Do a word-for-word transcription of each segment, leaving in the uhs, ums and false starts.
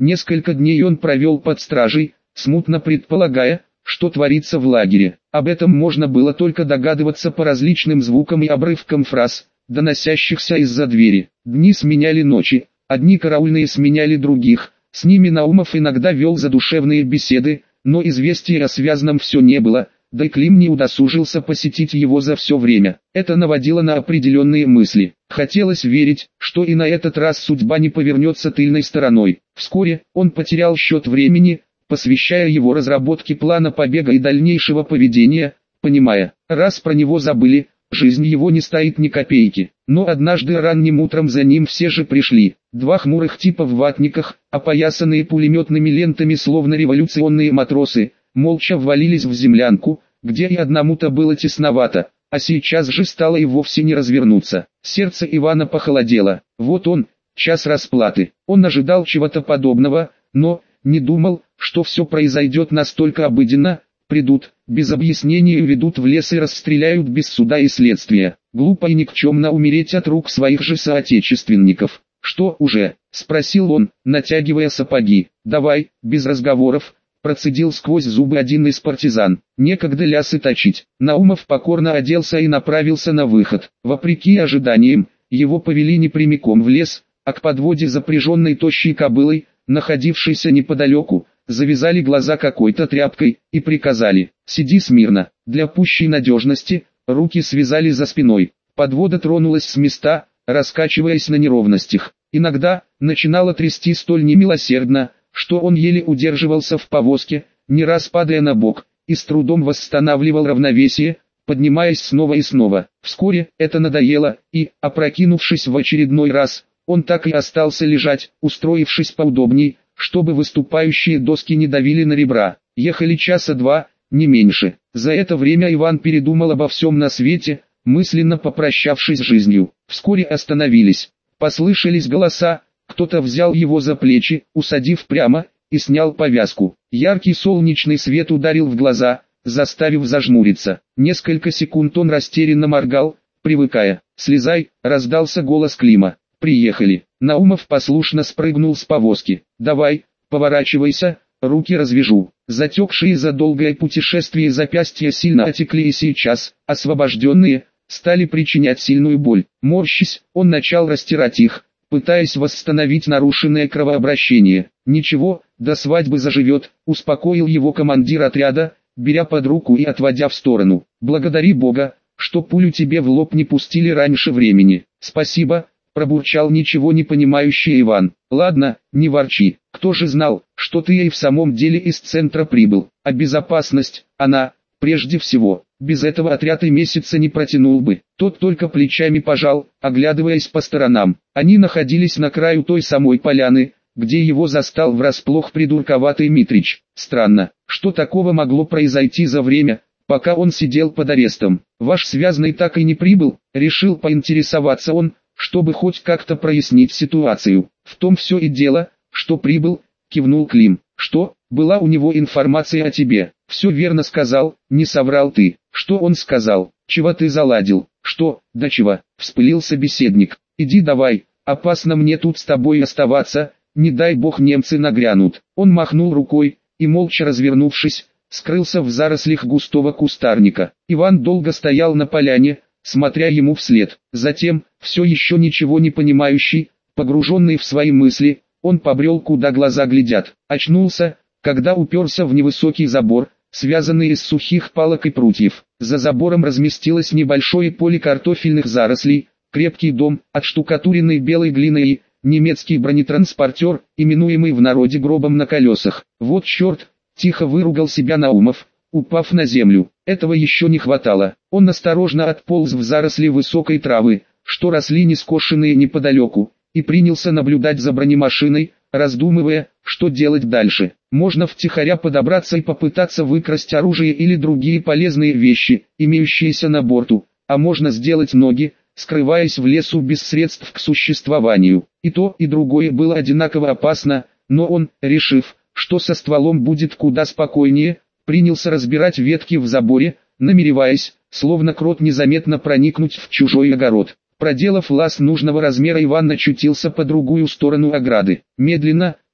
Несколько дней он провел под стражей, смутно предполагая, что творится в лагере. Об этом можно было только догадываться по различным звукам и обрывкам фраз, доносящихся из-за двери. Дни сменяли ночи, одни караульные сменяли других, с ними Наумов иногда вел задушевные беседы, но известий о связанном все не было, да и Клим не удосужился посетить его за все время. Это наводило на определенные мысли. Хотелось верить, что и на этот раз судьба не повернется тыльной стороной. Вскоре он потерял счет времени, посвящая его разработке плана побега и дальнейшего поведения, понимая, раз про него забыли, жизнь его не стоит ни копейки. Но однажды ранним утром за ним все же пришли. Два хмурых типа в ватниках, опоясанные пулеметными лентами словно революционные матросы, молча ввалились в землянку, где и одному-то было тесновато, а сейчас же стало и вовсе не развернуться. Сердце Ивана похолодело. Вот он, час расплаты. Он ожидал чего-то подобного, но не думал, что все произойдет настолько обыденно. Придут, без объяснений уведут в лес и расстреляют без суда и следствия. Глупо и никчемно умереть от рук своих же соотечественников. «Что уже?» – спросил он, натягивая сапоги. «Давай, без разговоров», – процедил сквозь зубы один из партизан. «Некогда лясы точить». Наумов покорно оделся и направился на выход. Вопреки ожиданиям, его повели не прямиком в лес, а к подводе запряженной тощей кобылой, находившейся неподалеку, завязали глаза какой-то тряпкой и приказали: «Сиди смирно». Для пущей надежности, руки связали за спиной. Подвода тронулась с места, раскачиваясь на неровностях. Иногда начинала трясти столь немилосердно, что он еле удерживался в повозке, не раз падая на бок, и с трудом восстанавливал равновесие, поднимаясь снова и снова. Вскоре это надоело, и, опрокинувшись в очередной раз, он так и остался лежать, устроившись поудобней, чтобы выступающие доски не давили на ребра. Ехали часа два, не меньше. За это время Иван передумал обо всем на свете, мысленно попрощавшись с жизнью. Вскоре остановились. Послышались голоса, кто-то взял его за плечи, усадив прямо, и снял повязку. Яркий солнечный свет ударил в глаза, заставив зажмуриться. Несколько секунд он растерянно моргал, привыкая. «Слезай», — раздался голос Клима. «Приехали». Наумов послушно спрыгнул с повозки. «Давай, поворачивайся, руки развяжу». Затекшие за долгое путешествие запястья сильно отекли и сейчас, освобожденные, стали причинять сильную боль. Морщись, он начал растирать их, пытаясь восстановить нарушенное кровообращение. «Ничего, до свадьбы заживет», — успокоил его командир отряда, беря под руку и отводя в сторону. «Благодари Бога, что пулю тебе в лоб не пустили раньше времени». «Спасибо», — пробурчал ничего не понимающий Иван. «Ладно, не ворчи. Кто же знал, что ты и в самом деле из центра прибыл? А безопасность, она, прежде всего, без этого отряд и месяца не протянул бы». Тот только плечами пожал, оглядываясь по сторонам. Они находились на краю той самой поляны, где его застал врасплох придурковатый Митрич. Странно, что такого могло произойти за время, пока он сидел под арестом. «Ваш связанный так и не прибыл», — решил поинтересоваться он, чтобы хоть как-то прояснить ситуацию. «В том все и дело, что прибыл», — кивнул Клим. «Что, была у него информация о тебе?» «Все верно сказал, не соврал ты». «Что он сказал? Чего ты заладил?» «Что, да чего?» — вспылил собеседник. «Иди давай, опасно мне тут с тобой оставаться, не дай бог немцы нагрянут». Он махнул рукой, и молча развернувшись, скрылся в зарослях густого кустарника. Иван долго стоял на поляне, смотря ему вслед. Затем, все еще ничего не понимающий, погруженный в свои мысли, он побрел куда глаза глядят. Очнулся, когда уперся в невысокий забор, связанный из сухих палок и прутьев. За забором разместилось небольшое поле картофельных зарослей, крепкий дом, отштукатуренный белой глиной и немецкий бронетранспортер, именуемый в народе гробом на колесах. «Вот черт!» — тихо выругал себя Наумов, упав на землю. Этого еще не хватало. Он осторожно отполз в заросли высокой травы, что росли нескошенные неподалеку, и принялся наблюдать за бронемашиной, раздумывая, что делать дальше. Можно втихаря подобраться и попытаться выкрасть оружие или другие полезные вещи, имеющиеся на борту, а можно сделать ноги, скрываясь в лесу без средств к существованию. И то, и другое было одинаково опасно, но он, решив, что со стволом будет куда спокойнее, принялся разбирать ветки в заборе, намереваясь, словно крот, незаметно проникнуть в чужой огород. Проделав лаз нужного размера, Иван очутился по другую сторону ограды. Медленно,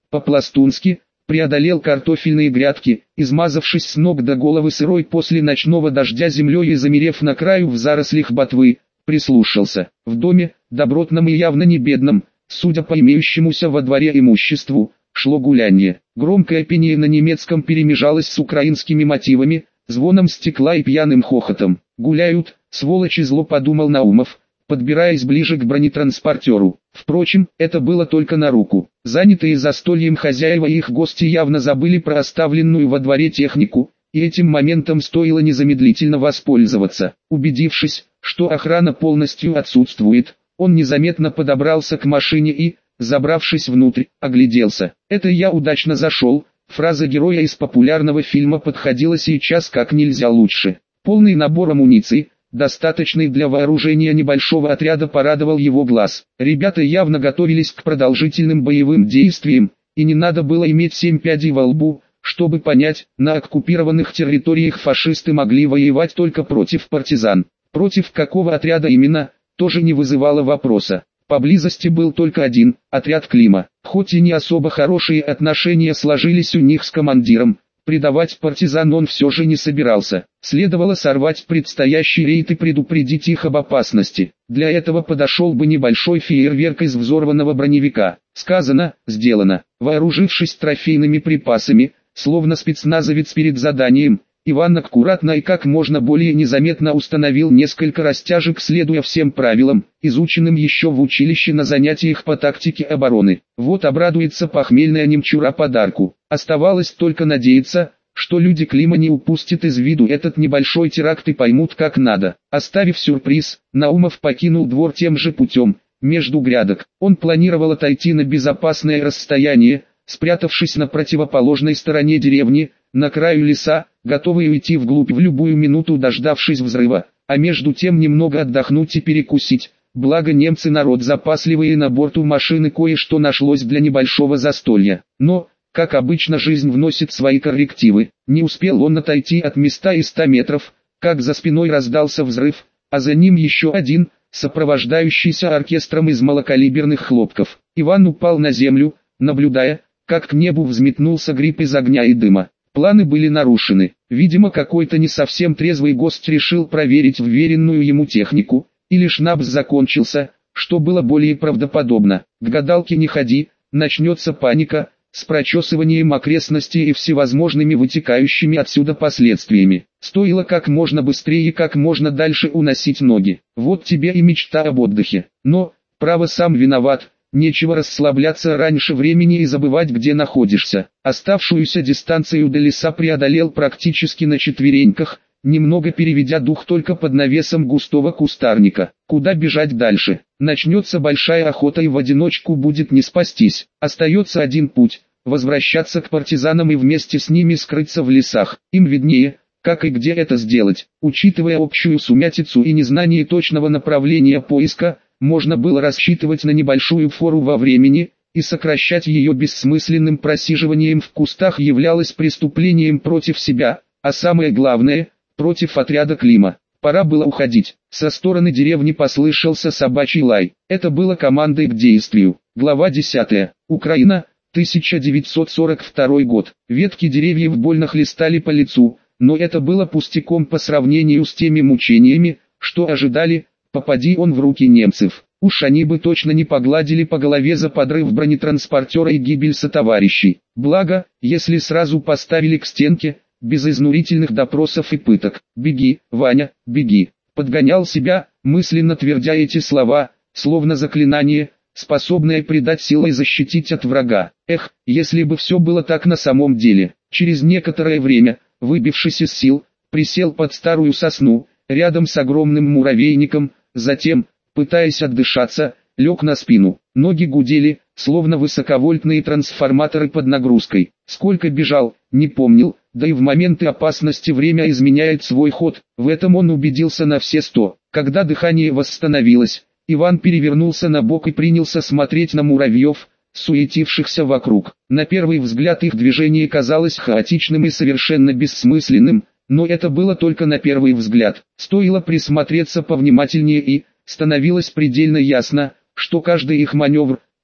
по-пластунски, преодолел картофельные грядки, измазавшись с ног до головы сырой после ночного дождя землей и замерев на краю в зарослях ботвы, прислушался. В доме, добротном и явно не бедном, судя по имеющемуся во дворе имуществу, шло гулянье. Громкое пение на немецком перемежалось с украинскими мотивами, звоном стекла и пьяным хохотом. «Гуляют, сволочи», зло подумал Наумов, подбираясь ближе к бронетранспортеру. Впрочем, это было только на руку. Занятые застольем хозяева и их гости явно забыли про оставленную во дворе технику, и этим моментом стоило незамедлительно воспользоваться. Убедившись, что охрана полностью отсутствует, он незаметно подобрался к машине и, забравшись внутрь, огляделся. «Это я удачно зашел», фраза героя из популярного фильма подходила сейчас как нельзя лучше. Полный набор амуниции, достаточный для вооружения небольшого отряда, порадовал его глаз. Ребята явно готовились к продолжительным боевым действиям, и не надо было иметь семь пядей во лбу, чтобы понять, на оккупированных территориях фашисты могли воевать только против партизан. Против какого отряда именно, тоже не вызывало вопроса. Поблизости был только один, отряд Клима. Хоть и не особо хорошие отношения сложились у них с командиром, предавать партизан он все же не собирался. Следовало сорвать предстоящий рейд и предупредить их об опасности. Для этого подошел бы небольшой фейерверк из взорванного броневика. Сказано, сделано. Вооружившись трофейными припасами, словно спецназовец перед заданием, Иван аккуратно и как можно более незаметно установил несколько растяжек, следуя всем правилам, изученным еще в училище на занятиях по тактике обороны. Вот обрадуется похмельная немчура подарку. Оставалось только надеяться, что люди Клима не упустят из виду этот небольшой теракт и поймут как надо. Оставив сюрприз, Наумов покинул двор тем же путем, между грядок. Он планировал отойти на безопасное расстояние, спрятавшись на противоположной стороне деревни, на краю леса, готовый уйти вглубь в любую минуту, дождавшись взрыва, а между тем немного отдохнуть и перекусить. Благо немцы народ запасливый, и на борту машины кое-что нашлось для небольшого застолья. Но, как обычно, жизнь вносит свои коррективы. Не успел он отойти от места и ста метров, как за спиной раздался взрыв, а за ним еще один, сопровождающийся оркестром из малокалиберных хлопков. Иван упал на землю, наблюдая, как к небу взметнулся гриб из огня и дыма. Планы были нарушены. Видимо, какой-то не совсем трезвый гость решил проверить вверенную ему технику, или шнапс закончился, что было более правдоподобно. К гадалке не ходи, начнется паника, с прочесыванием окрестностей и всевозможными вытекающими отсюда последствиями. Стоило как можно быстрее и как можно дальше уносить ноги. Вот тебе и мечта об отдыхе. Но, право, сам виноват. Нечего расслабляться раньше времени и забывать, где находишься. Оставшуюся дистанцию до леса преодолел практически на четвереньках, немного переведя дух только под навесом густого кустарника. Куда бежать дальше? Начнется большая охота и в одиночку будет не спастись. Остается один путь – возвращаться к партизанам и вместе с ними скрыться в лесах. Им виднее, как и где это сделать. Учитывая общую сумятицу и незнание точного направления поиска, можно было рассчитывать на небольшую фору во времени, и сокращать ее бессмысленным просиживанием в кустах являлось преступлением против себя, а самое главное – против отряда Клима. Пора было уходить. Со стороны деревни послышался собачий лай. Это было командой к действию. Глава десятая. Украина, тысяча девятьсот сорок второй год. Ветки деревьев больно хлестали по лицу, но это было пустяком по сравнению с теми мучениями, что ожидали, попади он в руки немцев. Уж они бы точно не погладили по голове за подрыв бронетранспортера и гибель сотоварищей. Благо, если сразу поставили к стенке, без изнурительных допросов и пыток. «Беги, Ваня, беги!» Подгонял себя, мысленно твердя эти слова, словно заклинание, способное придать силы и защитить от врага. Эх, если бы все было так на самом деле. Через некоторое время, выбившись из сил, присел под старую сосну, рядом с огромным муравейником, затем, пытаясь отдышаться, лег на спину. Ноги гудели, словно высоковольтные трансформаторы под нагрузкой. Сколько бежал, не помнил, да и в моменты опасности время изменяет свой ход. В этом он убедился на все сто. Когда дыхание восстановилось, Иван перевернулся на бок и принялся смотреть на муравьев, суетившихся вокруг. На первый взгляд их движение казалось хаотичным и совершенно бессмысленным, но это было только на первый взгляд. Стоило присмотреться повнимательнее и становилось предельно ясно, что каждый их маневр,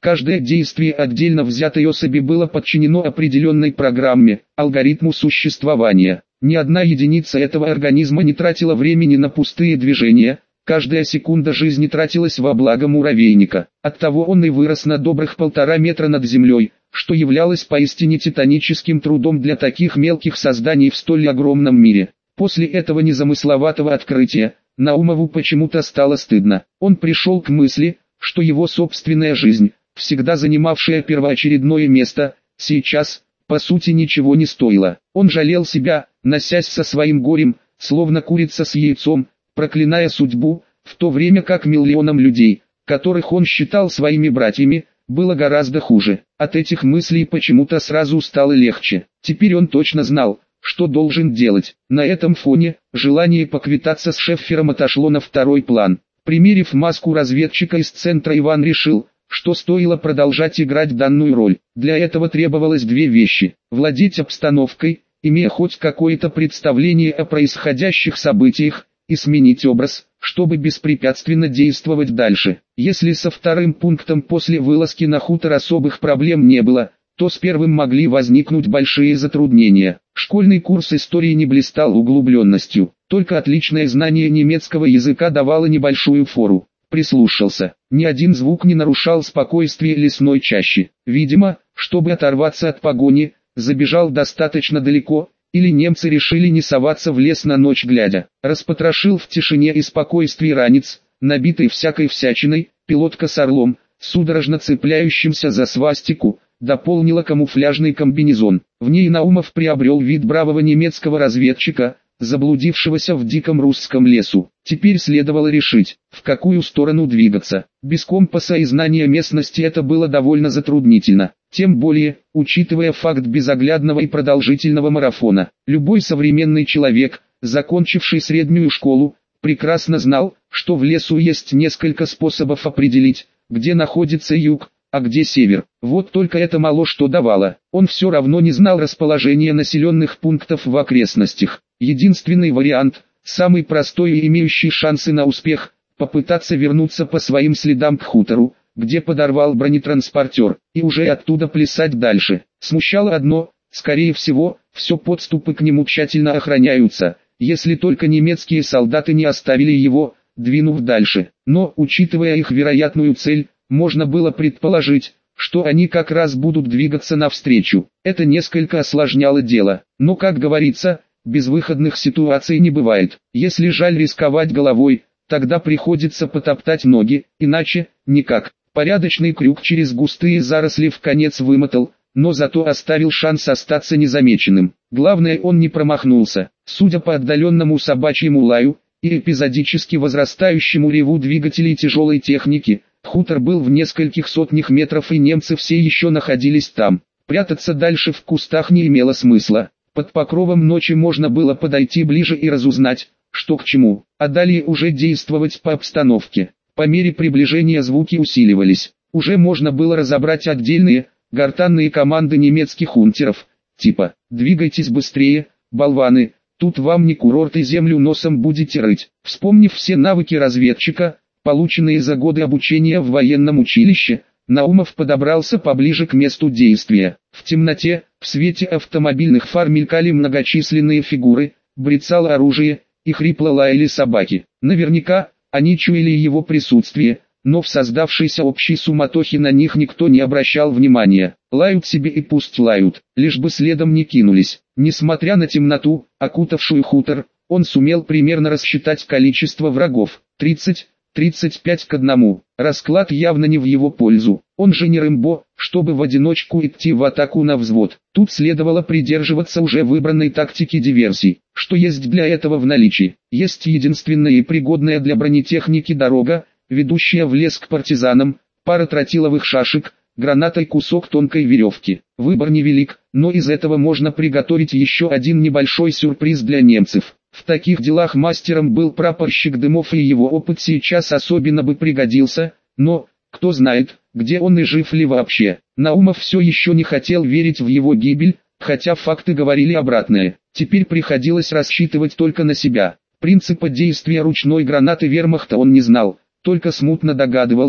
Каждое действие отдельно взятой особи было подчинено определенной программе, алгоритму существования. Ни одна единица этого организма не тратила времени на пустые движения, каждая секунда жизни тратилась во благо муравейника. Оттого он и вырос на добрых полтора метра над землей, что являлось поистине титаническим трудом для таких мелких созданий в столь огромном мире. После этого незамысловатого открытия, Наумову почему-то стало стыдно. Он пришел к мысли, что его собственная жизнь, всегда занимавшая первоочередное место, сейчас, по сути, ничего не стоила. Он жалел себя, носясь со своим горем, словно курица с яйцом, проклиная судьбу, в то время как миллионам людей, которых он считал своими братьями, было гораздо хуже. От этих мыслей почему-то сразу стало легче. Теперь он точно знал, что должен делать. На этом фоне, желание поквитаться с Шеффером отошло на второй план. Примерив маску разведчика из центра, Иван решил, что стоило продолжать играть данную роль. Для этого требовалось две вещи: владеть обстановкой, имея хоть какое-то представление о происходящих событиях, и сменить образ, чтобы беспрепятственно действовать дальше. Если со вторым пунктом после вылазки на хутор особых проблем не было, то с первым могли возникнуть большие затруднения. Школьный курс истории не блистал углубленностью, только отличное знание немецкого языка давало небольшую фору. Прислушался. Ни один звук не нарушал спокойствие лесной чащи. Видимо, чтобы оторваться от погони, забежал достаточно далеко, или немцы решили не соваться в лес на ночь глядя. Распотрошил в тишине и спокойствии ранец, набитый всякой всячиной, пилотка с орлом, судорожно цепляющимся за свастику, дополнила камуфляжный комбинезон. В ней Наумов приобрел вид бравого немецкого разведчика, заблудившегося в диком русском лесу. Теперь следовало решить, в какую сторону двигаться. Без компаса и знания местности это было довольно затруднительно. Тем более, учитывая факт безоглядного и продолжительного марафона. Любой современный человек, закончивший среднюю школу, прекрасно знал, что в лесу есть несколько способов определить, где находится юг, а где север. Вот только это мало что давало. Он все равно не знал расположения населенных пунктов в окрестностях. Единственный вариант, самый простой и имеющий шансы на успех, попытаться вернуться по своим следам к хутору, где подорвал бронетранспортер, и уже оттуда плясать дальше. Смущало одно: скорее всего, все подступы к нему тщательно охраняются, если только немецкие солдаты не оставили его, двинув дальше. Но, учитывая их вероятную цель, можно было предположить, что они как раз будут двигаться навстречу. Это несколько осложняло дело. Но, как говорится, безвыходных ситуаций не бывает. Если жаль рисковать головой, тогда приходится потоптать ноги, иначе никак. Порядочный крюк через густые заросли в конец вымотал, но зато оставил шанс остаться незамеченным. Главное, он не промахнулся. Судя по отдаленному собачьему лаю и эпизодически возрастающему реву двигателей тяжелой техники, хутор был в нескольких сотнях метров, и немцы все еще находились там. Прятаться дальше в кустах не имело смысла. Под покровом ночи можно было подойти ближе и разузнать, что к чему, а далее уже действовать по обстановке. По мере приближения звуки усиливались. Уже можно было разобрать отдельные, гортанные команды немецких унтеров, типа «двигайтесь быстрее, болваны, тут вам не курорт и землю носом будете рыть». Вспомнив все навыки разведчика, полученные за годы обучения в военном училище, Наумов подобрался поближе к месту действия. В темноте, в свете автомобильных фар мелькали многочисленные фигуры, брецало оружие и хрипло лаяли собаки. Наверняка, они чуяли его присутствие, но в создавшейся общей суматохе на них никто не обращал внимания. Лают себе и пусть лают, лишь бы следом не кинулись. Несмотря на темноту, окутавшую хутор, он сумел примерно рассчитать количество врагов. тридцать, тридцать пять к одному. Расклад явно не в его пользу. Он же не Рэмбо, чтобы в одиночку идти в атаку на взвод. Тут следовало придерживаться уже выбранной тактики диверсий. Что есть для этого в наличии? Есть единственная и пригодная для бронетехники дорога, ведущая в лес к партизанам, пара тротиловых шашек, граната и кусок тонкой веревки. Выбор невелик, но из этого можно приготовить еще один небольшой сюрприз для немцев. В таких делах мастером был прапорщик Дымов, и его опыт сейчас особенно бы пригодился, но, кто знает, где он и жив ли вообще. Наумов все еще не хотел верить в его гибель, хотя факты говорили обратное. Теперь приходилось рассчитывать только на себя. Принципа действия ручной гранаты вермахта он не знал, только смутно догадывался,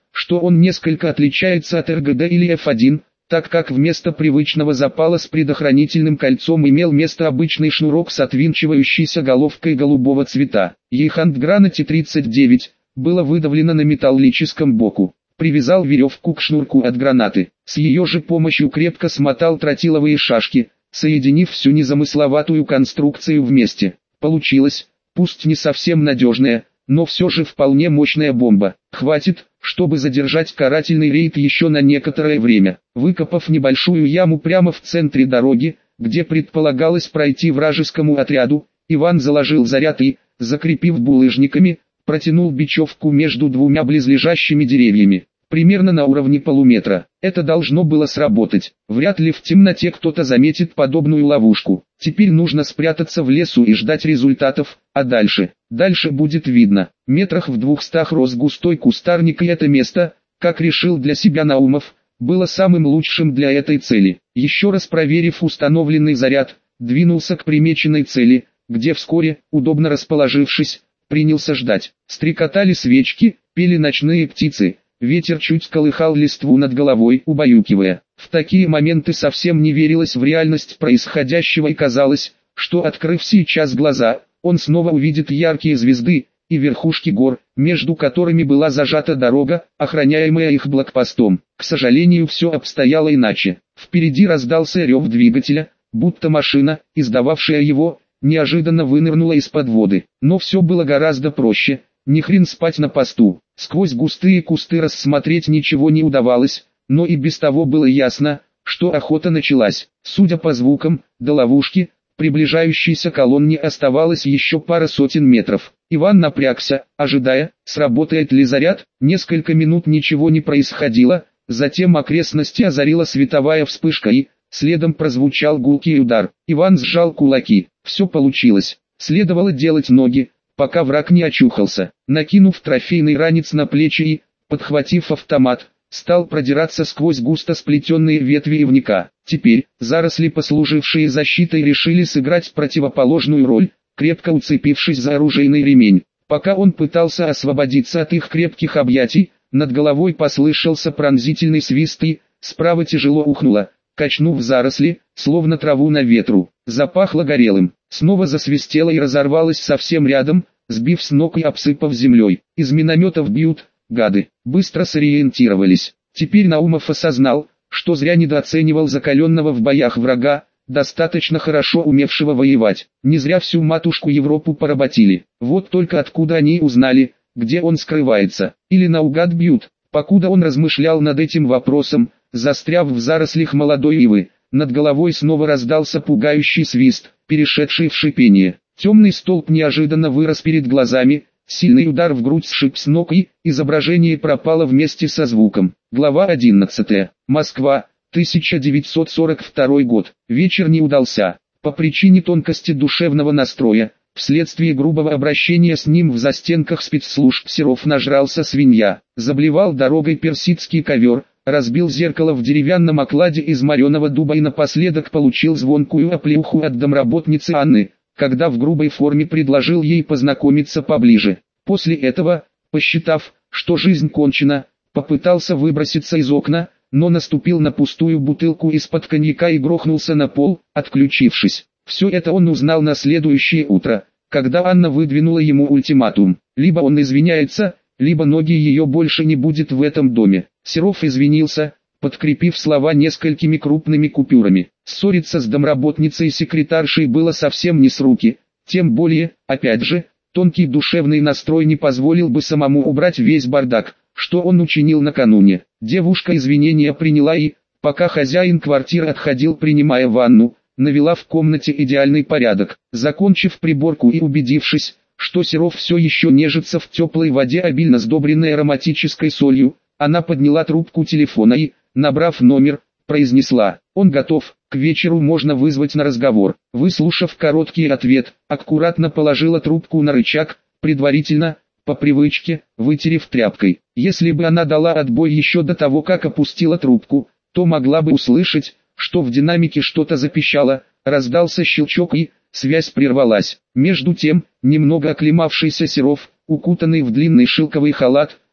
что он несколько отличается от эр гэ дэ или эф один, так как вместо привычного запала с предохранительным кольцом имел место обычный шнурок с отвинчивающейся головкой голубого цвета. Ейхандграна Т тридцать девять было выдавлено на металлическом боку. Привязал веревку к шнурку от гранаты. С ее же помощью крепко смотал тротиловые шашки, соединив всю незамысловатую конструкцию вместе. Получилось, пусть не совсем надежная, но все же вполне мощная бомба. Хватит, чтобы задержать карательный рейд еще на некоторое время. Выкопав небольшую яму прямо в центре дороги, где предполагалось пройти вражескому отряду, Иван заложил заряд и, закрепив булыжниками, протянул бечевку между двумя близлежащими деревьями, примерно на уровне полуметра. Это должно было сработать. Вряд ли в темноте кто-то заметит подобную ловушку. Теперь нужно спрятаться в лесу и ждать результатов, а дальше, дальше будет видно. Метрах в двухстах рос густой кустарник, и это место, как решил для себя Наумов, было самым лучшим для этой цели. Еще раз проверив установленный заряд, двинулся к примеченной цели, где вскоре, удобно расположившись, принялся ждать. Стрекотали свечки, пели ночные птицы, ветер чуть колыхал листву над головой, убаюкивая. В такие моменты совсем не верилось в реальность происходящего и казалось, что, открыв сейчас глаза, он снова увидит яркие звезды и верхушки гор, между которыми была зажата дорога, охраняемая их блокпостом. К сожалению, все обстояло иначе. Впереди раздался рев двигателя, будто машина, издававшая его, неожиданно вынырнула из-под воды. Но все было гораздо проще. Ни хрен спать на посту. Сквозь густые кусты рассмотреть ничего не удавалось, но и без того было ясно, что охота началась. Судя по звукам, до ловушки, приближающейся колонне оставалось еще пара сотен метров. Иван напрягся, ожидая, сработает ли заряд. Несколько минут ничего не происходило, затем окрестности озарила световая вспышка и, следом прозвучал гулкий удар. Иван сжал кулаки. Все получилось. Следовало делать ноги, пока враг не очухался. Накинув трофейный ранец на плечи и, подхватив автомат, стал продираться сквозь густо сплетенные ветви ивника. Теперь, заросли, послужившие защитой, решили сыграть противоположную роль, крепко уцепившись за оружейный ремень. Пока он пытался освободиться от их крепких объятий, над головой послышался пронзительный свист и, справа тяжело ухнуло, качнув заросли, словно траву на ветру. Запахло горелым. Снова засвистело и разорвалось совсем рядом, сбив с ног и обсыпав землей. Из минометов бьют, гады. Быстро сориентировались. Теперь Наумов осознал, что зря недооценивал закаленного в боях врага, достаточно хорошо умевшего воевать. Не зря всю матушку Европу поработили. Вот только откуда они узнали, где он скрывается. Или наугад бьют. Покуда он размышлял над этим вопросом, застряв в зарослях молодой ивы, над головой снова раздался пугающий свист, перешедший в шипение. Темный столб неожиданно вырос перед глазами, сильный удар в грудь сшиб с ног и, изображение пропало вместе со звуком. Глава одиннадцатая. Москва, тысяча девятьсот сорок второй год. Вечер не удался. По причине тонкости душевного настроя, вследствие грубого обращения с ним в застенках спецслужб, Серов нажрался свинья, заблевал дорогой персидский ковер, разбил зеркало в деревянном окладе из мореного дуба и напоследок получил звонкую оплеуху от домработницы Анны, когда в грубой форме предложил ей познакомиться поближе. После этого, посчитав, что жизнь кончена, попытался выброситься из окна, но наступил на пустую бутылку из-под коньяка и грохнулся на пол, отключившись. Все это он узнал на следующее утро, когда Анна выдвинула ему ультиматум. Либо он извиняется, либо ноги ее больше не будет в этом доме. Серов извинился, подкрепив слова несколькими крупными купюрами. Ссориться с домработницей и секретаршей было совсем не с руки, тем более, опять же, тонкий душевный настрой не позволил бы самому убрать весь бардак, что он учинил накануне. Девушка извинения приняла и, пока хозяин квартиры отходил, принимая ванну, навела в комнате идеальный порядок. Закончив приборку и убедившись, что Серов все еще нежится в теплой воде, обильно сдобренной ароматической солью, она подняла трубку телефона и, набрав номер, произнесла: «Он готов, к вечеру можно вызвать на разговор». Выслушав короткий ответ, аккуратно положила трубку на рычаг, предварительно, по привычке, вытерев тряпкой. Если бы она дала отбой еще до того, как опустила трубку, то могла бы услышать, что в динамике что-то запищало, раздался щелчок и связь прервалась. Между тем, немного оклемавшийся Серов, укутанный в длинный шелковый халат,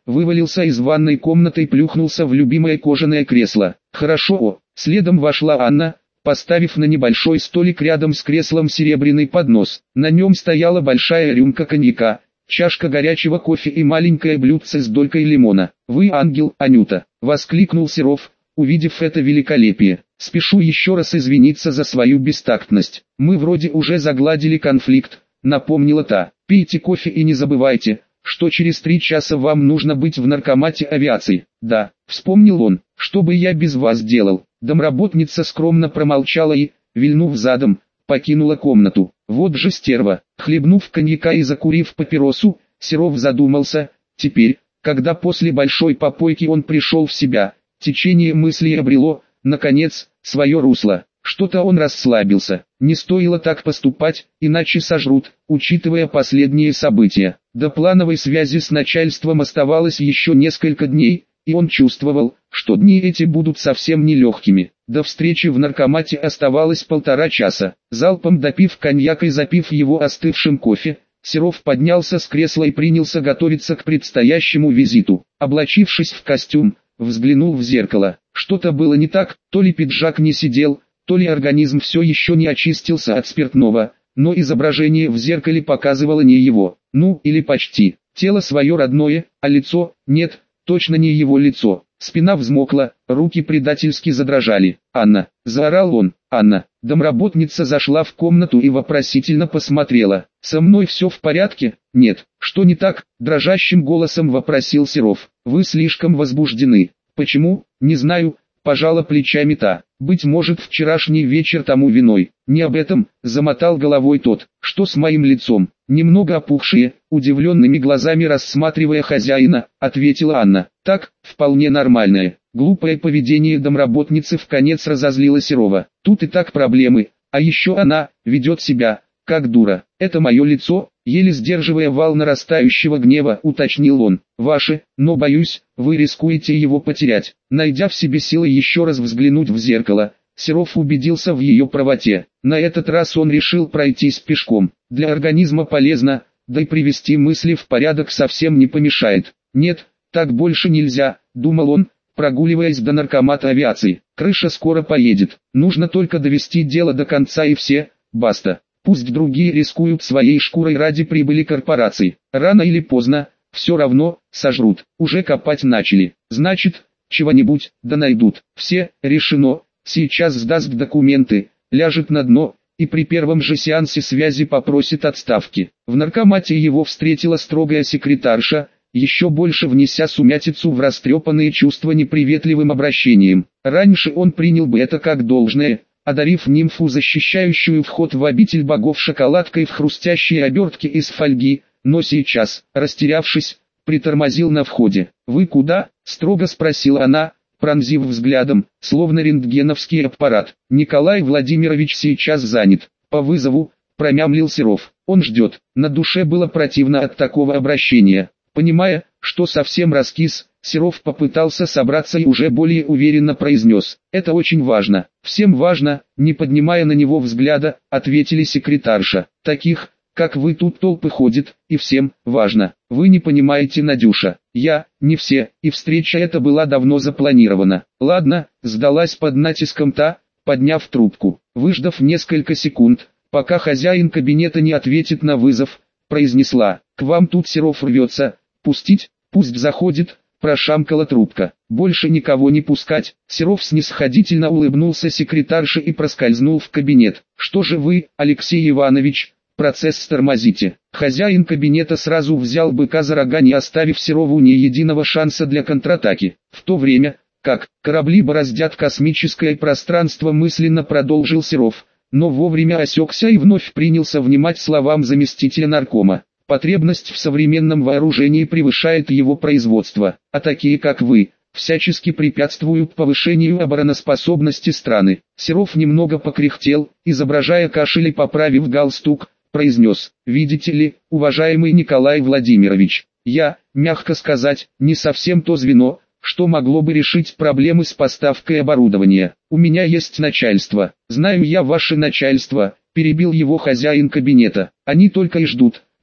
вывалился из ванной комнаты и плюхнулся в любимое кожаное кресло. «Хорошо». Следом вошла Анна, поставив на небольшой столик рядом с креслом серебряный поднос. На нем стояла большая рюмка коньяка, чашка горячего кофе и маленькое блюдце с долькой лимона. «Вы ангел, Анюта!» — воскликнул Серов, увидев это великолепие. «Спешу еще раз извиниться за свою бестактность. Мы вроде уже загладили конфликт», — напомнила та. «Пейте кофе и не забывайте, что через три часа вам нужно быть в наркомате авиации». «Да», — вспомнил он, — «что бы я без вас делал?» Домработница скромно промолчала и, вильнув задом, покинула комнату. Вот же стерва. Хлебнув коньяка и закурив папиросу, Серов задумался. Теперь, когда после большой попойки он пришел в себя, течение мыслей обрело, наконец, свое русло. Что-то он расслабился. Не стоило так поступать, иначе сожрут, учитывая последние события. До плановой связи с начальством оставалось еще несколько дней, и он чувствовал, что дни эти будут совсем нелегкими. До встречи в наркомате оставалось полтора часа. Залпом допив коньяк и запив его остывшим кофе, Серов поднялся с кресла и принялся готовиться к предстоящему визиту. Облачившись в костюм, взглянул в зеркало. Что-то было не так, то ли пиджак не сидел, то ли организм все еще не очистился от спиртного, но изображение в зеркале показывало не его, ну или почти. Тело свое родное, а лицо, нет, точно не его лицо. Спина взмокла, руки предательски задрожали. «Анна!» – заорал он. «Анна!» Домработница зашла в комнату и вопросительно посмотрела. «Со мной все в порядке?» «Нет». «Что не так?» – дрожащим голосом вопросил Серов. «Вы слишком возбуждены». «Почему?» «Не знаю», – пожала плечами та. «Быть может, вчерашний вечер тому виной». «Не об этом», – замотал головой тот. «Что с моим лицом?» «Немного опухшие», удивленными глазами рассматривая хозяина, ответила Анна. «Так, вполне нормальное». Глупое поведение домработницы вконец разозлило Серова. Тут и так проблемы, а еще она ведет себя как дура. «Это мое лицо», еле сдерживая вал нарастающего гнева, уточнил он. «Ваше, но боюсь, вы рискуете его потерять». Найдя в себе силы еще раз взглянуть в зеркало, Серов убедился в ее правоте. На этот раз он решил пройтись пешком. Для организма полезно, да и привести мысли в порядок совсем не помешает. «Нет, так больше нельзя», — думал он, прогуливаясь до наркомата авиации. «Крыша скоро поедет. Нужно только довести дело до конца и все, баста. Пусть другие рискуют своей шкурой ради прибыли корпораций. Рано или поздно, все равно, сожрут. Уже копать начали. Значит, чего-нибудь, да найдут. Все, решено. Сейчас сдаст документы, ляжет на дно, и при первом же сеансе связи попросит отставки». В наркомате его встретила строгая секретарша, еще больше внеся сумятицу в растрепанные чувства неприветливым обращением. Раньше он принял бы это как должное, одарив нимфу, защищающую вход в обитель богов, шоколадкой в хрустящей обертке из фольги, но сейчас, растерявшись, притормозил на входе. «Вы куда?» – строго спросила она, пронзив взглядом, словно рентгеновский аппарат. «Николай Владимирович сейчас занят. По вызову», – промямлил Серов. Он ждет. На душе было противно от такого обращения. Понимая, что совсем раскис, Серов попытался собраться и уже более уверенно произнес: «Это очень важно». «Всем важно», не поднимая на него взгляда, ответили секретарша. «Таких, как вы, тут толпы ходит, и всем важно. Вы не понимаете, Надюша. Я, не все, и встреча эта была давно запланирована». «Ладно», сдалась под натиском та, подняв трубку. Выждав несколько секунд, пока хозяин кабинета не ответит на вызов, произнесла: «К вам тут Серов рвется. Пустить? Пусть заходит», прошамкала трубка. «Больше никого не пускать». Серов снисходительно улыбнулся секретарше и проскользнул в кабинет. «Что же вы, Алексей Иванович, процесс тормозите?» Хозяин кабинета сразу взял быка за рога, не оставив Серову ни единого шанса для контратаки. В то время, как корабли бороздят космическое пространство, мысленно продолжил Серов, но вовремя осекся и вновь принялся внимать словам заместителя наркома. «Потребность в современном вооружении превышает его производство, а такие, как вы, всячески препятствуют повышению обороноспособности страны». Серов немного покряхтел, изображая кашель и поправив галстук, произнес: «Видите ли, уважаемый Николай Владимирович, я, мягко сказать, не совсем то звено, что могло бы решить проблемы с поставкой оборудования. У меня есть начальство». «Знаю я ваше начальство», перебил его хозяин кабинета. «Они только и ждут,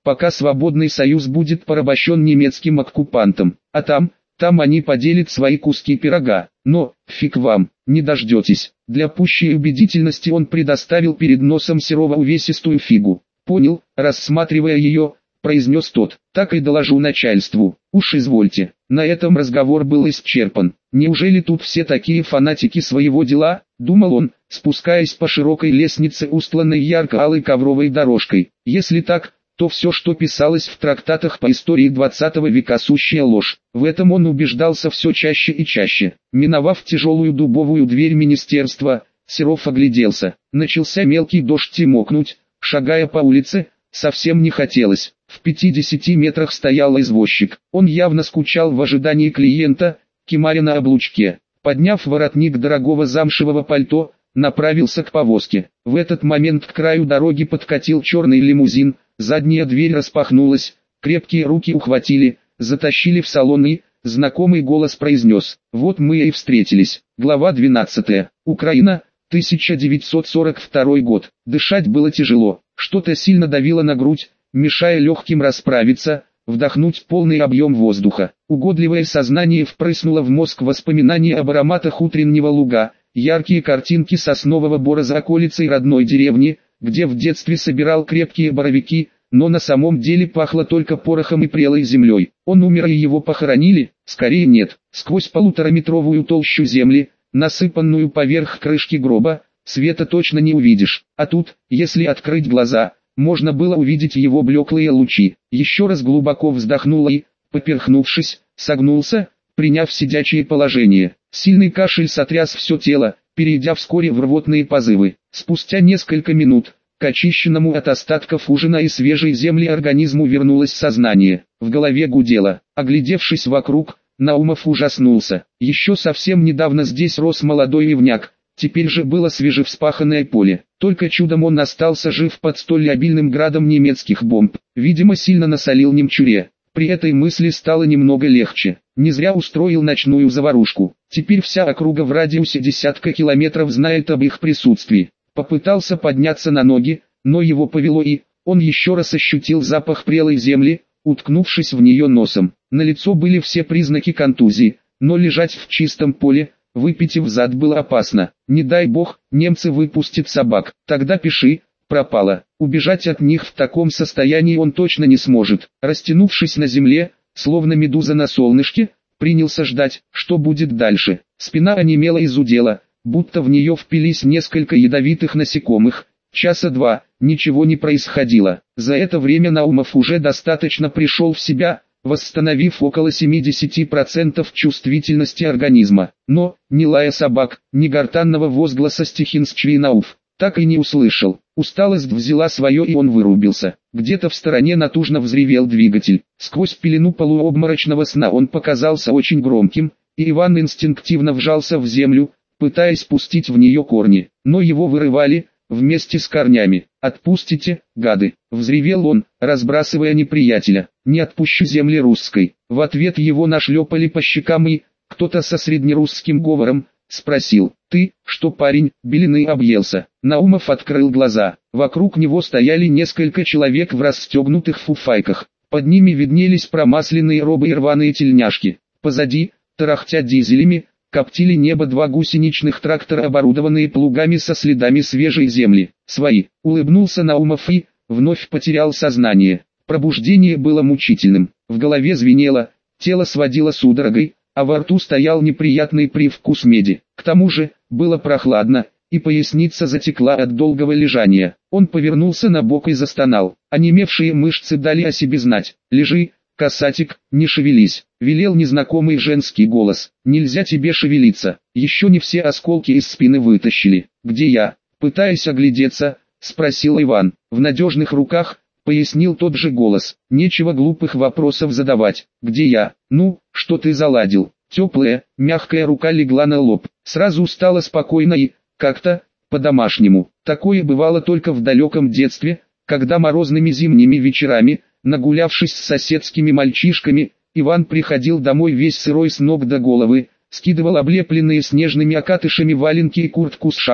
пока свободный союз будет порабощен немецким оккупантом, а там, там они поделят свои куски пирога. Но, фиг вам, не дождетесь. Для пущей убедительности он предоставил перед носом Серова увесистую фигу. Понял, рассматривая ее, произнес тот. Так и доложу начальству. Уж извольте. На этом разговор был исчерпан. Неужели тут все такие фанатики своего дела, думал он, спускаясь по широкой лестнице, устланной ярко-алой ковровой дорожкой. Если так, то все, что писалось в трактатах по истории двадцатого века, сущая ложь. В этом он убеждался все чаще и чаще. Миновав тяжелую дубовую дверь министерства, Серов огляделся. Начался мелкий дождь и мокнуть, шагая по улице, совсем не хотелось. В пятидесяти метрах стоял извозчик. Он явно скучал в ожидании клиента, кимаря на облучке. Подняв воротник дорогого замшевого пальто, направился к повозке. В этот момент к краю дороги подкатил черный лимузин. Задняя дверь распахнулась, крепкие руки ухватили, затащили в салон и, знакомый голос произнес: «Вот мы и встретились». Глава двенадцатая. Украина, тысяча девятьсот сорок второй год. Дышать было тяжело, что-то сильно давило на грудь, мешая легким расправиться, вдохнуть полный объем воздуха. Угодливое сознание впрыснуло в мозг воспоминания об ароматах утреннего луга, яркие картинки соснового бора за околицей родной деревни, где в детстве собирал крепкие боровики, но на самом деле пахло только порохом и прелой землей. Он умер и его похоронили? Скорее нет. Сквозь полутораметровую толщу земли, насыпанную поверх крышки гроба, света точно не увидишь. А тут, если открыть глаза, можно было увидеть его блеклые лучи. Еще раз глубоко вздохнул и, поперхнувшись, согнулся, приняв сидячее положение. Сильный кашель сотряс все тело, перейдя вскоре в рвотные позывы. Спустя несколько минут, к очищенному от остатков ужина и свежей земли организму вернулось сознание. В голове гудело. Оглядевшись вокруг, Наумов ужаснулся. Еще совсем недавно здесь рос молодой ивняк, теперь же было свежевспаханное поле. Только чудом он остался жив под столь обильным градом немецких бомб. Видимо, сильно насолил немчуре. При этой мысли стало немного легче. Не зря устроил ночную заварушку. Теперь вся округа в радиусе десятка километров знает об их присутствии. Попытался подняться на ноги, но его повело и, он еще раз ощутил запах прелой земли, уткнувшись в нее носом. На лицо были все признаки контузии, но лежать в чистом поле, выпитив зад, было опасно. Не дай бог, немцы выпустят собак. Тогда пиши, пропало. Убежать от них в таком состоянии он точно не сможет. Растянувшись на земле, словно медуза на солнышке, принялся ждать, что будет дальше. Спина онемела и зудела, будто в нее впились несколько ядовитых насекомых. Часа два, ничего не происходило. За это время Наумов уже достаточно пришел в себя, восстановив около семидесяти процентов чувствительности организма. Но, ни лая собак, ни гортанного возгласа Стихинсчвинауф так и не услышал. Усталость взяла свое, и он вырубился. Где-то в стороне натужно взревел двигатель. Сквозь пелену полуобморочного сна он показался очень громким, и Иван инстинктивно вжался в землю, пытаясь пустить в нее корни. Но его вырывали, вместе с корнями. «Отпустите, гады!» — взревел он, разбрасывая неприятеля. «Не отпущу земли русской!» В ответ его нашлепали по щекам и, кто-то со среднерусским говором, спросил: «Ты, что, парень, белины объелся?» Наумов открыл глаза. Вокруг него стояли несколько человек в расстегнутых фуфайках. Под ними виднелись промасленные робы и рваные тельняшки. Позади, тарахтя дизелями, коптили небо два гусеничных трактора, оборудованные плугами со следами свежей земли. «Свои!» — улыбнулся Наумов и, вновь потерял сознание. Пробуждение было мучительным. В голове звенело, тело сводило судорогой, а во рту стоял неприятный привкус меди. К тому же, было прохладно, и поясница затекла от долгого лежания. Он повернулся на бок и застонал. Онемевшие мышцы дали о себе знать. «Лежи, касатик, не шевелись», — велел незнакомый женский голос. «Нельзя тебе шевелиться, еще не все осколки из спины вытащили». «Где я?» — пытаясь оглядеться, спросил Иван. «В надежных руках», — пояснил тот же голос. «Нечего глупых вопросов задавать». «Где я?» «Ну, что ты заладил?» Теплая, мягкая рука легла на лоб. Сразу стало спокойно и, как-то, по-домашнему. Такое бывало только в далеком детстве, когда морозными зимними вечерами, нагулявшись с соседскими мальчишками, Иван приходил домой весь сырой с ног до головы, скидывал облепленные снежными окатышами валенки и куртку с шапкой,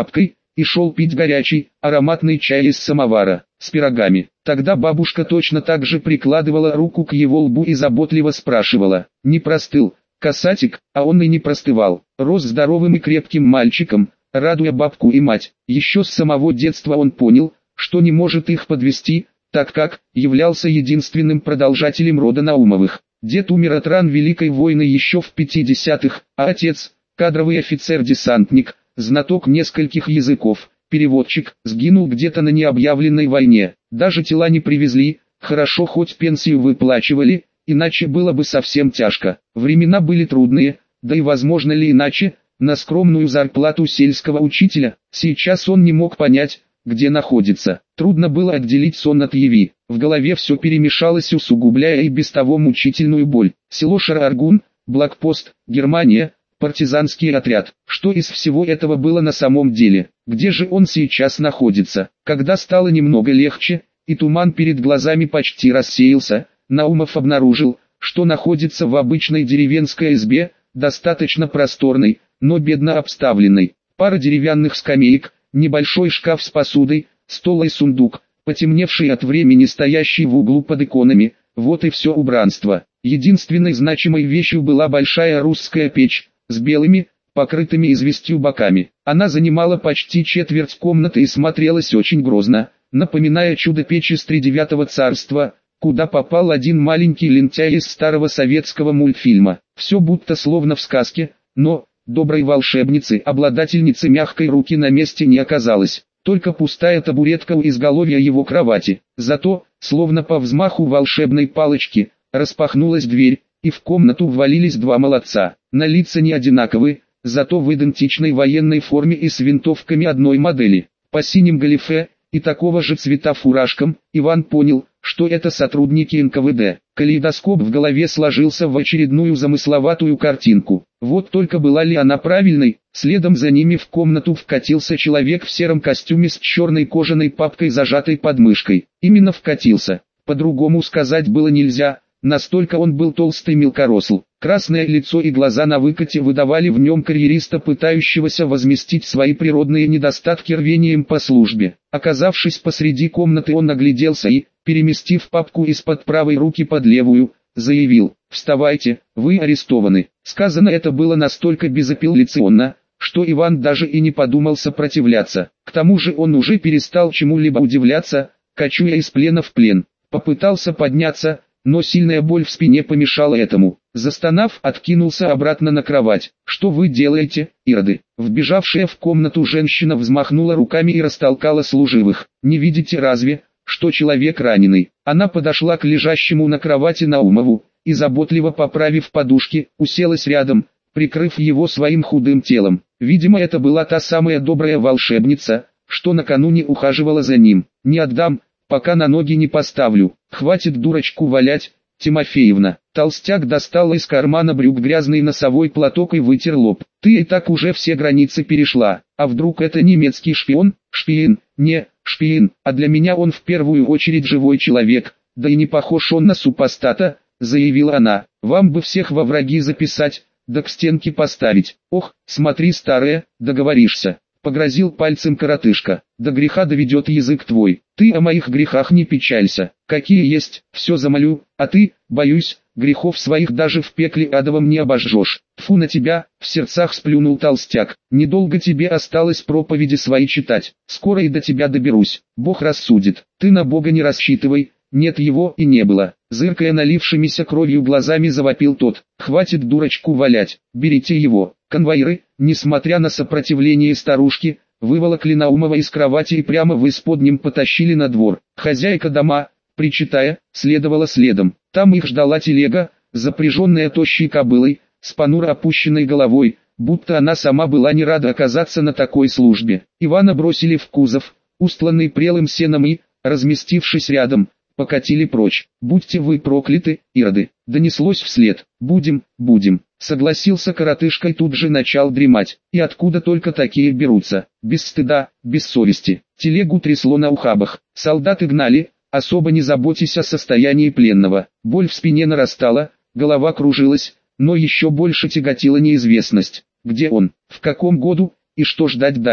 и шел пить горячий, ароматный чай из самовара, с пирогами. Тогда бабушка точно так же прикладывала руку к его лбу и заботливо спрашивала: «Не простыл, касатик?» А он и не простывал, рос здоровым и крепким мальчиком, радуя бабку и мать. Еще с самого детства он понял, что не может их подвести, так как являлся единственным продолжателем рода Наумовых. Дед умер от ран Великой войны еще в пятидесятых, а отец, кадровый офицер-десантник, знаток нескольких языков, переводчик, сгинул где-то на необъявленной войне. Даже тела не привезли, хорошо хоть пенсию выплачивали, иначе было бы совсем тяжко. Времена были трудные, да и возможно ли иначе, на скромную зарплату сельского учителя. Сейчас он не мог понять, где находится. Трудно было отделить сон от яви. В голове все перемешалось, усугубляя и без того мучительную боль. Село Шар-Аргун, блокпост, Германия, партизанский отряд. Что из всего этого было на самом деле? Где же он сейчас находится? Когда стало немного легче, и туман перед глазами почти рассеялся, Наумов обнаружил, что находится в обычной деревенской избе, достаточно просторной, но бедно обставленной. Пара деревянных скамеек, небольшой шкаф с посудой, стол и сундук, потемневший от времени стоящий в углу под иконами, вот и все убранство. Единственной значимой вещью была большая русская печь, с белыми, покрытыми известью боками. Она занимала почти четверть комнаты и смотрелась очень грозно, напоминая чудо-печь из тридевятого царства, куда попал один маленький лентяй из старого советского мультфильма. Все будто словно в сказке, но доброй волшебницы, обладательницы мягкой руки на месте не оказалось, только пустая табуретка у изголовья его кровати. Зато, словно по взмаху волшебной палочки, распахнулась дверь, и в комнату ввалились два молодца. На лица не одинаковые, зато в идентичной военной форме и с винтовками одной модели. По синим галифе и такого же цвета фуражкам, Иван понял, что это сотрудники эн ка вэ дэ. Калейдоскоп в голове сложился в очередную замысловатую картинку. Вот только была ли она правильной? Следом за ними в комнату вкатился человек в сером костюме с черной кожаной папкой, зажатой под мышкой. Именно вкатился, по-другому сказать было нельзя, настолько он был толстый мелкоросл. Красное лицо и глаза на выкате выдавали в нем карьериста, пытающегося возместить свои природные недостатки рвением по службе. Оказавшись посреди комнаты, он огляделся и, переместив папку из-под правой руки под левую, заявил: «Вставайте, вы арестованы». Сказано это было настолько безапелляционно, что Иван даже и не подумал сопротивляться. К тому же он уже перестал чему-либо удивляться, кочуя из плена в плен. Попытался подняться, но сильная боль в спине помешала этому. Застонав, откинулся обратно на кровать. «Что вы делаете, ироды?» Вбежавшая в комнату женщина взмахнула руками и растолкала служивых. «Не видите разве, что человек раненый?» Она подошла к лежащему на кровати Наумову, и заботливо поправив подушки, уселась рядом, прикрыв его своим худым телом. Видимо, это была та самая добрая волшебница, что накануне ухаживала за ним. «Не отдам, пока на ноги не поставлю. Хватит дурочку валять, Тимофеевна». Толстяк достал из кармана брюк грязный носовой платок и вытер лоб. «Ты и так уже все границы перешла. А вдруг это немецкий шпион?» «Шпион? Не, шпион, а для меня он в первую очередь живой человек, да и не похож он на супостата», заявила она. «Вам бы всех во враги записать, да к стенке поставить». «Ох, смотри, старая, договоришься», погрозил пальцем коротышка. «До греха доведет язык твой. Ты о моих грехах не печалься. Какие есть, все замолю, а ты, боюсь, грехов своих даже в пекле адовом не обожжешь». «Тьфу на тебя», в сердцах сплюнул толстяк. «Недолго тебе осталось проповеди свои читать. Скоро и до тебя доберусь. Бог рассудит. Ты на Бога не рассчитывай, нет его и не было». Зыркая налившимися кровью глазами, завопил тот. «Хватит дурочку валять, берите его». Конвоиры, несмотря на сопротивление старушки, выволокли Наумова из кровати и прямо в исподнем потащили на двор. Хозяйка дома, причитая, следовала следом. Там их ждала телега, запряженная тощей кобылой, с понуро опущенной головой, будто она сама была не рада оказаться на такой службе. Ивана бросили в кузов, устланный прелым сеном, и, разместившись рядом, покатили прочь. «Будьте вы прокляты, ироды!» донеслось вслед. «Будем, будем», согласился коротышка и тут же начал дремать. И откуда только такие берутся? Без стыда, без совести. Телегу трясло на ухабах. Солдаты гнали, особо не заботясь о состоянии пленного. Боль в спине нарастала, голова кружилась, но еще больше тяготила неизвестность. Где он? В каком году? И что ждать дальше?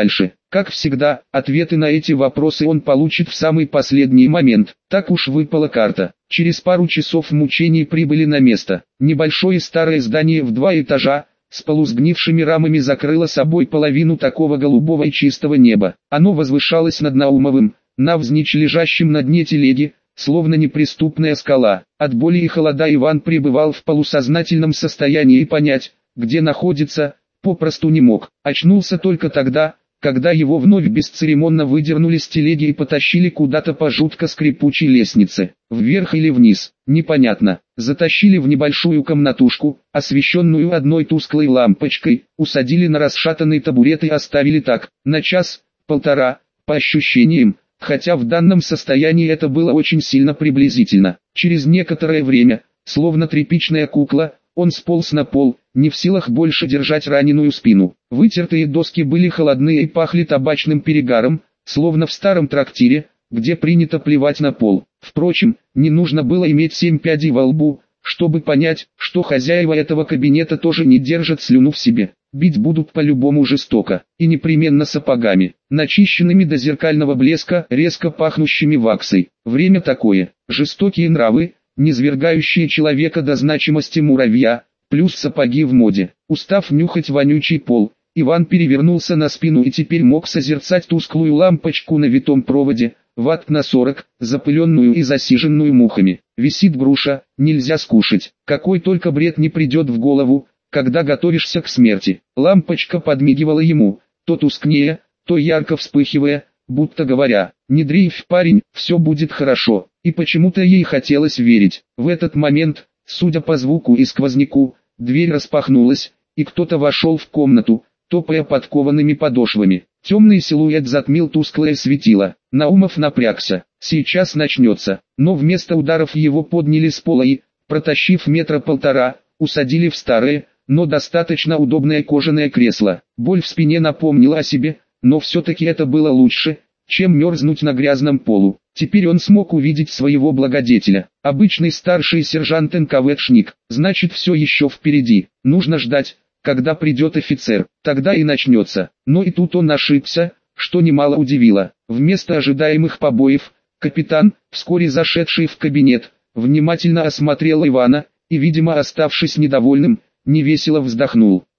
Как всегда, ответы на эти вопросы он получит в самый последний момент. Так уж выпала карта. Через пару часов мучений прибыли на место. Небольшое старое здание в два этажа, с полусгнившими рамами закрыло собой половину такого голубого и чистого неба. Оно возвышалось над Наумовым, навзничь лежащим на дне телеги, словно неприступная скала. От боли и холода Иван пребывал в полусознательном состоянии и понять, где находится, попросту не мог. Очнулся только тогда, когда его вновь бесцеремонно выдернули с телеги и потащили куда-то по жутко скрипучей лестнице. Вверх или вниз, непонятно. Затащили в небольшую комнатушку, освещенную одной тусклой лампочкой, усадили на расшатанный табурет и оставили так, на час, полтора, по ощущениям, хотя в данном состоянии это было очень сильно приблизительно. Через некоторое время, словно тряпичная кукла, он сполз на пол, не в силах больше держать раненую спину. Вытертые доски были холодные и пахли табачным перегаром, словно в старом трактире, где принято плевать на пол. Впрочем, не нужно было иметь семь пядей во лбу, чтобы понять, что хозяева этого кабинета тоже не держат слюну в себе. Бить будут по-любому жестоко, и непременно сапогами, начищенными до зеркального блеска, резко пахнущими ваксой. Время такое, жестокие нравы, низвергающие человека до значимости муравья, плюс сапоги в моде. Устав нюхать вонючий пол, Иван перевернулся на спину и теперь мог созерцать тусклую лампочку на витом проводе, ватт на сорок, запыленную и засиженную мухами. Висит груша, нельзя скушать. Какой только бред не придет в голову, когда готовишься к смерти. Лампочка подмигивала ему, то тускнее, то ярко вспыхивая, будто говоря: «Не дрейфь, парень, все будет хорошо». И почему-то ей хотелось верить. В этот момент, судя по звуку и сквозняку, дверь распахнулась, и кто-то вошел в комнату, топая подкованными подошвами. Темный силуэт затмил тусклое светило. Наумов напрягся. Сейчас начнется. Но вместо ударов его подняли с пола и, протащив метра полтора, усадили в старое, но достаточно удобное кожаное кресло. Боль в спине напомнила о себе, но все-таки это было лучше, чем мерзнуть на грязном полу. Теперь он смог увидеть своего благодетеля. Обычный старший сержант-эн ка вэ-шник. Значит, все еще впереди. Нужно ждать, когда придет офицер. Тогда и начнется. Но и тут он ошибся, что немало удивило. Вместо ожидаемых побоев, капитан, вскоре зашедший в кабинет, внимательно осмотрел Ивана, и, видимо, оставшись недовольным, невесело вздохнул.